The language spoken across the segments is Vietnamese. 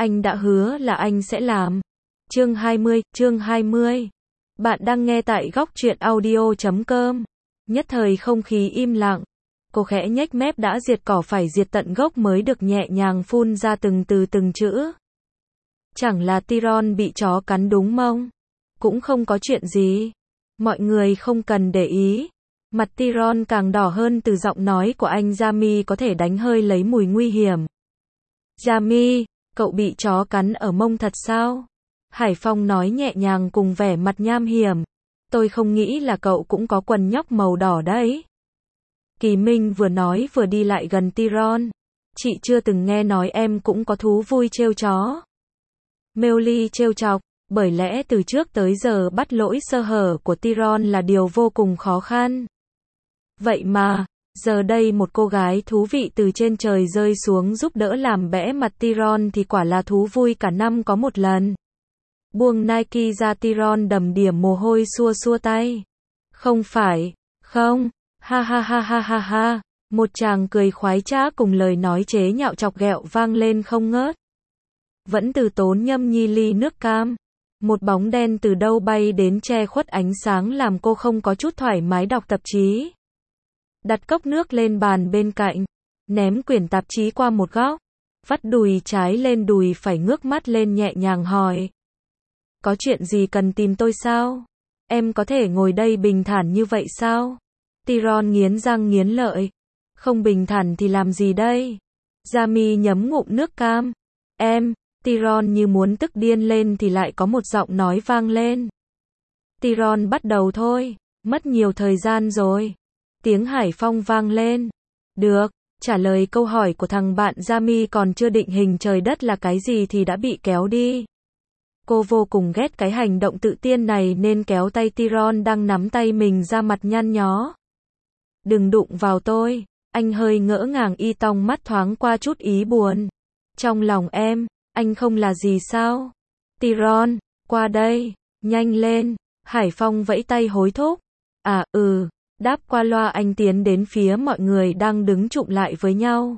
Anh đã hứa là anh sẽ làm. Chương 20. Bạn đang nghe tại góc truyện audio.com. Nhất thời không khí im lặng. Cô khẽ nhếch mép, đã diệt cỏ phải diệt tận gốc mới được nhẹ nhàng phun ra từng từ từng chữ. Chẳng là Tyron bị chó cắn đúng không? Cũng không có chuyện gì. Mọi người không cần để ý. Mặt Tyron càng đỏ hơn từ giọng nói của anh. Jamie có thể đánh hơi lấy mùi nguy hiểm. Jamie, cậu bị chó cắn ở mông thật sao? Hải Phong nói nhẹ nhàng cùng vẻ mặt nham hiểm. Tôi không nghĩ là cậu cũng có quần nhóc màu đỏ đấy. Kỳ Minh vừa nói vừa đi lại gần Tyron. Chị chưa từng nghe nói em cũng có thú vui trêu chó. Melly trêu chọc, bởi lẽ từ trước tới giờ bắt lỗi sơ hở của Tyron là điều vô cùng khó khăn. Vậy mà, giờ đây một cô gái thú vị từ trên trời rơi xuống giúp đỡ làm bẽ mặt Tyron thì quả là thú vui cả năm có một lần. Buông Nike ra, Tyron đầm đìa mồ hôi xua xua tay. Không phải, không, ha ha ha ha ha ha. Một chàng cười khoái trá cùng lời nói chế nhạo chọc ghẹo vang lên không ngớt. Vẫn từ tốn nhâm nhi ly nước cam. Một bóng đen từ đâu bay đến che khuất ánh sáng làm cô không có chút thoải mái đọc tạp chí. Đặt cốc nước lên bàn bên cạnh, ném quyển tạp chí qua một góc, vắt đùi trái lên đùi phải ngước mắt lên nhẹ nhàng hỏi. Có chuyện gì cần tìm tôi sao? Em có thể ngồi đây bình thản như vậy sao? Tyron nghiến răng nghiến lợi. Không bình thản thì làm gì đây? Jamie nhấm ngụm nước cam. Em, Tyron như muốn tức điên lên thì lại có một giọng nói vang lên. Tyron bắt đầu thôi, mất nhiều thời gian rồi. Tiếng Hải Phong vang lên. Được, trả lời câu hỏi của thằng bạn. Jamie còn chưa định hình trời đất là cái gì thì đã bị kéo đi. Cô vô cùng ghét cái hành động tự tiên này nên kéo tay Tyron đang nắm tay mình ra, mặt nhăn nhó. Đừng đụng vào tôi. Anh hơi ngỡ ngàng, y tong mắt thoáng qua chút ý buồn. Trong lòng em, anh không là gì sao? Tyron, qua đây, nhanh lên. Hải Phong vẫy tay hối thúc. À, đáp qua loa anh tiến đến phía mọi người đang đứng chụm lại với nhau.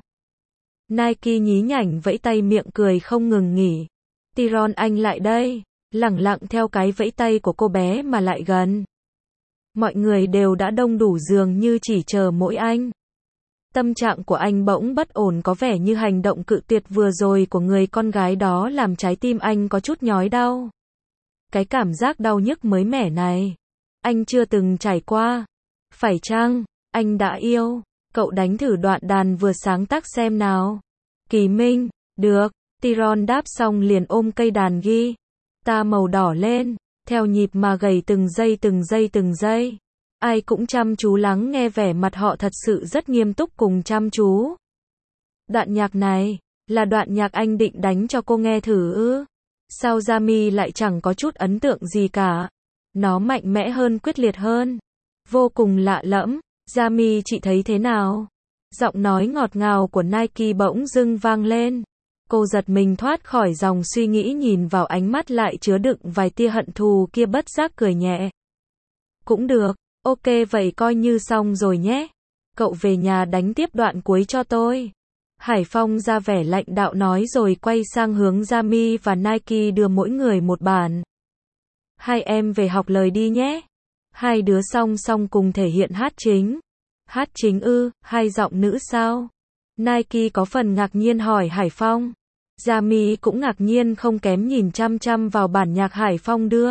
Nike nhí nhảnh vẫy tay, miệng cười không ngừng nghỉ. Tyron, anh lại đây. Lẳng lặng theo cái vẫy tay của cô bé mà lại gần. Mọi người đều đã đông đủ, dường như chỉ chờ mỗi anh. Tâm trạng của anh bỗng bất ổn, có vẻ như hành động cự tuyệt vừa rồi của người con gái đó làm trái tim anh có chút nhói đau. Cái cảm giác đau nhức mới mẻ này, anh chưa từng trải qua. Phải chăng, anh đã yêu? Cậu đánh thử đoạn đàn vừa sáng tác xem nào. Kỳ Minh, được. Tyron đáp xong liền ôm cây đàn guitar màu đỏ lên, theo nhịp mà gảy từng giây từng giây từng giây. Ai cũng chăm chú lắng nghe, vẻ mặt họ thật sự rất nghiêm túc cùng chăm chú. Đoạn nhạc này, là đoạn nhạc anh định đánh cho cô nghe thử ư? Sao Jamie lại chẳng có chút ấn tượng gì cả? Nó mạnh mẽ hơn, quyết liệt hơn. Vô cùng lạ lẫm. Jamie, chị thấy thế nào? Giọng nói ngọt ngào của Nike bỗng dưng vang lên. Cô giật mình thoát khỏi dòng suy nghĩ, nhìn vào ánh mắt lại chứa đựng vài tia hận thù kia, bất giác cười nhẹ. Cũng được, ok vậy coi như xong rồi nhé. Cậu về nhà đánh tiếp đoạn cuối cho tôi. Hải Phong ra vẻ lãnh đạo nói rồi quay sang hướng Jamie và Nike, đưa mỗi người một bản. Hai em về học lời đi nhé. Hai đứa song song cùng thể hiện hát chính. Hát chính ư? Hai giọng nữ sao? Nike có phần ngạc nhiên hỏi Hải Phong. Jamie cũng ngạc nhiên không kém, nhìn chăm chăm vào bản nhạc Hải Phong đưa.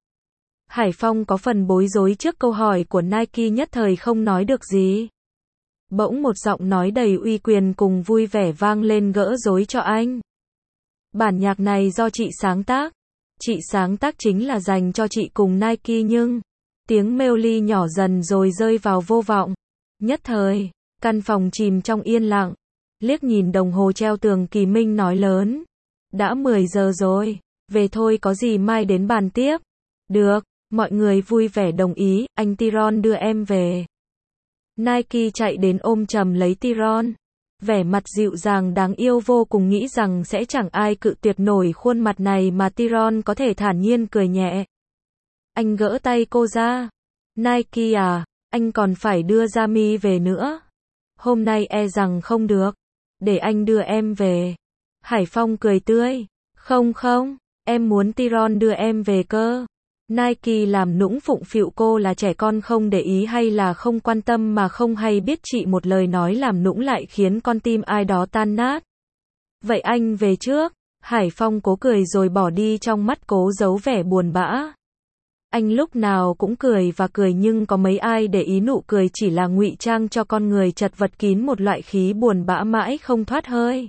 Hải Phong có phần bối rối trước câu hỏi của Nike, nhất thời không nói được gì. Bỗng một giọng nói đầy uy quyền cùng vui vẻ vang lên, gỡ rối cho anh. Bản nhạc này do chị sáng tác. Chị sáng tác chính là dành cho chị cùng Nike, nhưng tiếng Melly nhỏ dần rồi rơi vào vô vọng. Nhất thời, căn phòng chìm trong yên lặng. Liếc nhìn đồng hồ treo tường, Kỳ Minh nói lớn. Đã 10 giờ rồi, về thôi, có gì mai đến bàn tiếp. Được, mọi người vui vẻ đồng ý. Anh Tyron đưa em về. Nike chạy đến ôm chầm lấy Tyron. Vẻ mặt dịu dàng đáng yêu vô cùng, nghĩ rằng sẽ chẳng ai cự tuyệt nổi khuôn mặt này mà Tyron có thể thản nhiên cười nhẹ. Anh gỡ tay cô ra. Nike à, anh còn phải đưa Jamie về nữa. Hôm nay e rằng không được. Để anh đưa em về. Hải Phong cười tươi. Không không, em muốn Tyron đưa em về cơ. Nike làm nũng phụng phịu cô là trẻ con không để ý hay là không quan tâm mà không hay biết chị một lời nói làm nũng lại khiến con tim ai đó tan nát. Vậy anh về trước. Hải Phong cố cười rồi bỏ đi trong mắt cố giấu vẻ buồn bã. Anh lúc nào cũng cười và cười nhưng có mấy ai để ý nụ cười chỉ là ngụy trang cho con người chật vật kín một loại khí buồn bã mãi không thoát hơi.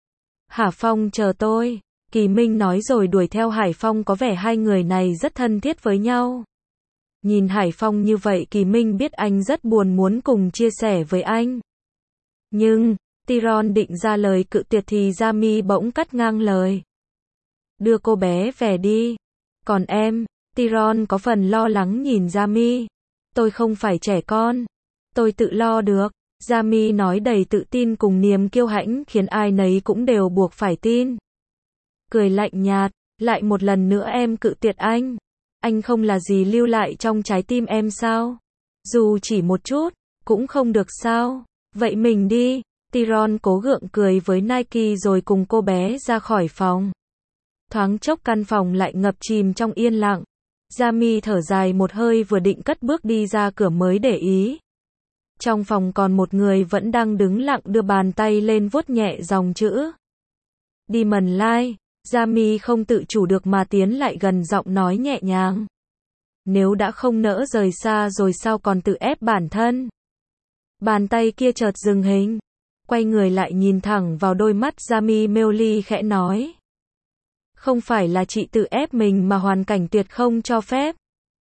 Hà Phong chờ tôi. Kỳ Minh nói rồi đuổi theo Hải Phong có vẻ hai người này rất thân thiết với nhau. Nhìn Hải Phong như vậy Kỳ Minh biết anh rất buồn muốn cùng chia sẻ với anh. Nhưng, Tyron định ra lời cự tuyệt thì Jami bỗng cắt ngang lời. Đưa cô bé về đi. Còn em, Tyron có phần lo lắng nhìn Jami. Tôi không phải trẻ con. Tôi tự lo được. Jami nói đầy tự tin cùng niềm kiêu hãnh khiến ai nấy cũng đều buộc phải tin. Cười lạnh nhạt, lại một lần nữa em cự tuyệt anh. Anh không là gì lưu lại trong trái tim em sao? Dù chỉ một chút, cũng không được sao? Vậy mình đi. Tyron cố gượng cười với Nike rồi cùng cô bé ra khỏi phòng. Thoáng chốc căn phòng lại ngập chìm trong yên lặng. Jami thở dài một hơi vừa định cất bước đi ra cửa mới để ý. Trong phòng còn một người vẫn đang đứng lặng đưa bàn tay lên vuốt nhẹ dòng chữ. Demon Line. Jami không tự chủ được mà tiến lại gần giọng nói nhẹ nhàng. Nếu đã không nỡ rời xa rồi sao còn tự ép bản thân? Bàn tay kia chợt dừng hình. Quay người lại nhìn thẳng vào đôi mắt Jami Meoli khẽ nói. Không phải là chị tự ép mình mà hoàn cảnh tuyệt không cho phép.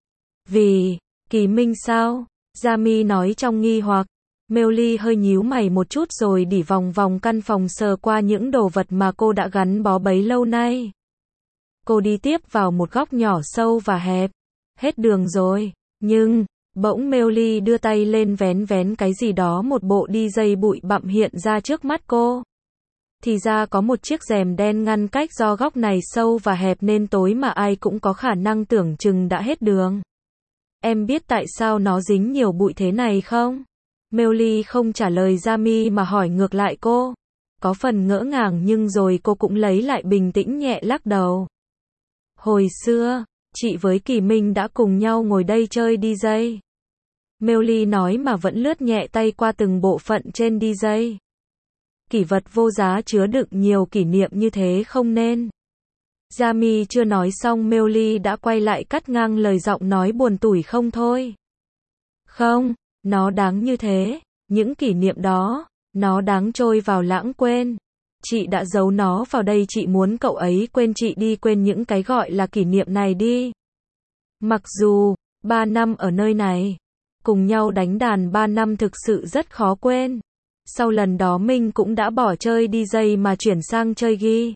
Vì, Kỳ Minh sao? Jami nói trong nghi hoặc. Meoli hơi nhíu mày một chút rồi đi vòng vòng căn phòng sờ qua những đồ vật mà cô đã gắn bó bấy lâu nay. Cô đi tiếp vào một góc nhỏ sâu và hẹp. Hết đường rồi. Nhưng, bỗng Meoli đưa tay lên vén vén cái gì đó một bộ đi dây bụi bặm hiện ra trước mắt cô. Thì ra có một chiếc rèm đen ngăn cách do góc này sâu và hẹp nên tối mà ai cũng có khả năng tưởng chừng đã hết đường. Em biết tại sao nó dính nhiều bụi thế này không? Meoli không trả lời Jami mà hỏi ngược lại cô. Có phần ngỡ ngàng nhưng rồi cô cũng lấy lại bình tĩnh nhẹ lắc đầu. Hồi xưa, chị với Kỳ Minh đã cùng nhau ngồi đây chơi DJ. Meoli nói mà vẫn lướt nhẹ tay qua từng bộ phận trên DJ. Kỷ vật vô giá chứa đựng nhiều kỷ niệm như thế không nên. Jami chưa nói xong Meoli đã quay lại cắt ngang lời giọng nói buồn tủi không thôi. Không, nó đáng như thế. Những kỷ niệm đó, nó đáng trôi vào lãng quên. Chị đã giấu nó vào đây chị muốn cậu ấy quên chị đi quên những cái gọi là kỷ niệm này đi. Mặc dù, 3 năm ở nơi này, cùng nhau đánh đàn 3 năm thực sự rất khó quên. Sau lần đó Minh cũng đã bỏ chơi DJ mà chuyển sang chơi ghi.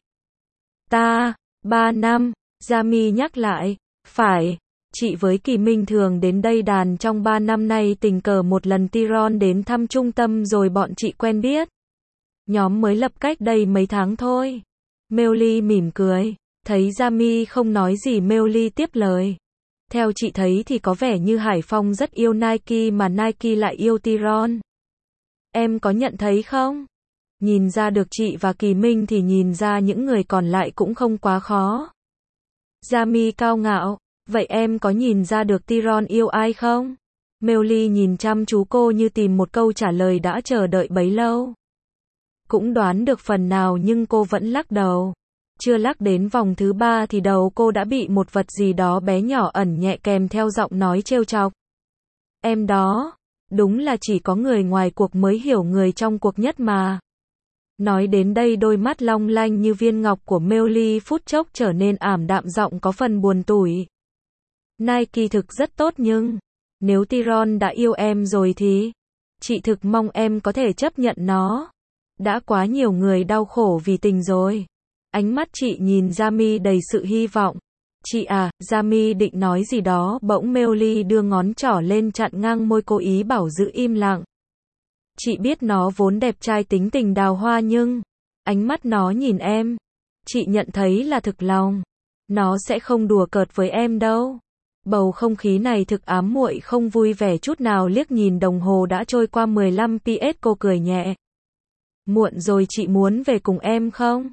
3 năm, Jami nhắc lại, phải, chị với Kỳ Minh thường đến đây đàn trong 3 năm nay tình cờ một lần Tyron đến thăm trung tâm rồi bọn chị quen biết. Nhóm mới lập cách đây mấy tháng thôi. Meoli mỉm cười, thấy Jami không nói gì Meoli tiếp lời. Theo chị thấy thì có vẻ như Hải Phong rất yêu Nike mà Nike lại yêu Tyron. Em có nhận thấy không? Nhìn ra được chị và Kỳ Minh thì nhìn ra những người còn lại cũng không quá khó. Jami cao ngạo, vậy em có nhìn ra được Tyron yêu ai không? Meoli nhìn chăm chú cô như tìm một câu trả lời đã chờ đợi bấy lâu. Cũng đoán được phần nào nhưng cô vẫn lắc đầu. Chưa lắc đến vòng thứ 3 thì đầu cô đã bị một vật gì đó bé nhỏ ẩn nhẹ kèm theo giọng nói trêu chọc. Em đó, đúng là chỉ có người ngoài cuộc mới hiểu người trong cuộc nhất mà. Nói đến đây đôi mắt long lanh như viên ngọc của Meoli phút chốc trở nên ảm đạm giọng có phần buồn tủi. Nike thực rất tốt nhưng, nếu Tyron đã yêu em rồi thì, chị thực mong em có thể chấp nhận nó. Đã quá nhiều người đau khổ vì tình rồi. Ánh mắt chị nhìn Jami đầy sự hy vọng. Chị à, Jami định nói gì đó bỗng Meoli đưa ngón trỏ lên chặn ngang môi cố ý bảo giữ im lặng. Chị biết nó vốn đẹp trai tính tình đào hoa nhưng, ánh mắt nó nhìn em, chị nhận thấy là thực lòng. Nó sẽ không đùa cợt với em đâu. Bầu không khí này thực ám muội không vui vẻ chút nào liếc nhìn đồng hồ đã trôi qua 15 PS cô cười nhẹ. Muộn rồi chị muốn về cùng em không?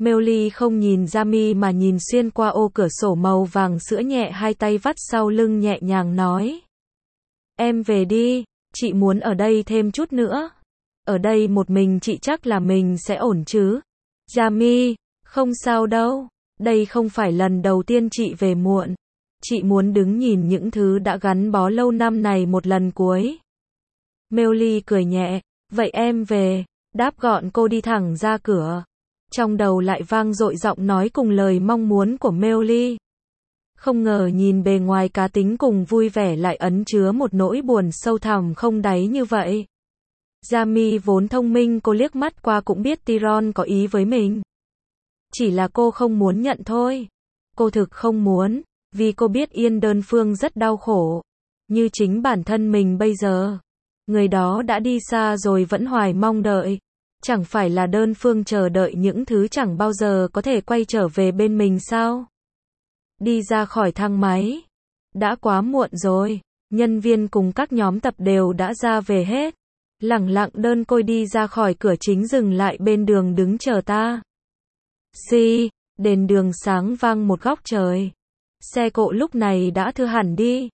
Melly không nhìn Jamie mà nhìn xuyên qua ô cửa sổ màu vàng sữa nhẹ, hai tay vắt sau lưng nhẹ nhàng nói. Em về đi, chị muốn ở đây thêm chút nữa. Ở đây một mình chị chắc là mình sẽ ổn chứ. Jamie, không sao đâu. Đây không phải lần đầu tiên chị về muộn. Chị muốn đứng nhìn những thứ đã gắn bó lâu năm này một lần cuối. Melly cười nhẹ. Vậy em về. Đáp gọn cô đi thẳng ra cửa. Trong đầu lại vang dội giọng nói cùng lời mong muốn của Melly. Không ngờ nhìn bề ngoài cá tính cùng vui vẻ lại ẩn chứa một nỗi buồn sâu thẳm không đáy như vậy. Jamie vốn thông minh, cô liếc mắt qua cũng biết Tyron có ý với mình. Chỉ là cô không muốn nhận thôi. Cô thực không muốn, vì cô biết Yên đơn phương rất đau khổ. Như chính bản thân mình bây giờ. Người đó đã đi xa rồi vẫn hoài mong đợi. Chẳng phải là đơn phương chờ đợi những thứ chẳng bao giờ có thể quay trở về bên mình sao? Đi ra khỏi thang máy. Đã quá muộn rồi. Nhân viên cùng các nhóm tập đều đã ra về hết. Lẳng lặng đơn côi đi ra khỏi cửa chính, dừng lại bên đường đứng chờ ta. Đèn đường sáng vang một góc trời. Xe cộ lúc này đã thưa hẳn đi.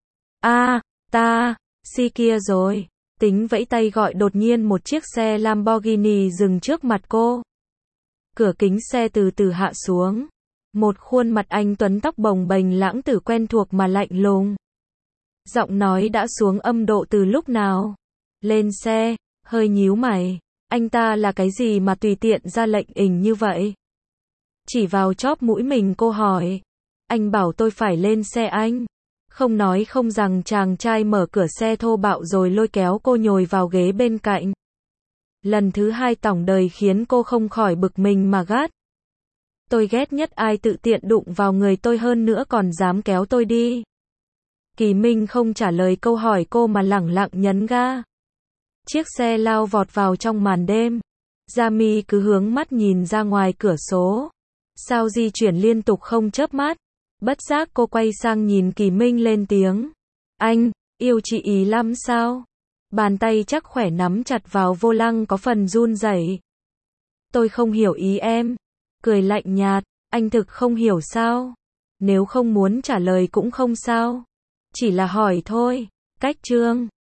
Kia rồi. Tính vẫy tay gọi, đột nhiên một chiếc xe Lamborghini dừng trước mặt cô. Cửa kính xe từ từ hạ xuống. Một khuôn mặt anh tuấn, tóc bồng bềnh lãng tử quen thuộc mà lạnh lùng. Giọng nói đã xuống âm độ từ lúc nào. Lên xe, hơi nhíu mày. Anh ta là cái gì mà tùy tiện ra lệnh ình như vậy? Chỉ vào chóp mũi mình, cô hỏi. Anh bảo tôi phải lên xe anh. Không nói không rằng, chàng trai mở cửa xe thô bạo rồi lôi kéo cô nhồi vào ghế bên cạnh. Lần thứ hai tổng đời khiến cô không khỏi bực mình mà gắt. Tôi ghét nhất ai tự tiện đụng vào người tôi, hơn nữa còn dám kéo tôi đi. Kỳ Minh không trả lời câu hỏi cô mà lẳng lặng nhấn ga. Chiếc xe lao vọt vào trong màn đêm. Jamie cứ hướng mắt nhìn ra ngoài cửa sổ. Sao di chuyển liên tục không chớp mắt. Bất giác cô quay sang nhìn Kỳ Minh lên tiếng. Anh, yêu chị ý lắm sao? Bàn tay chắc khỏe nắm chặt vào vô lăng có phần run rẩy. Tôi không hiểu ý em. Cười lạnh nhạt, anh thực không hiểu sao? Nếu không muốn trả lời cũng không sao. Chỉ là hỏi thôi. Cách chương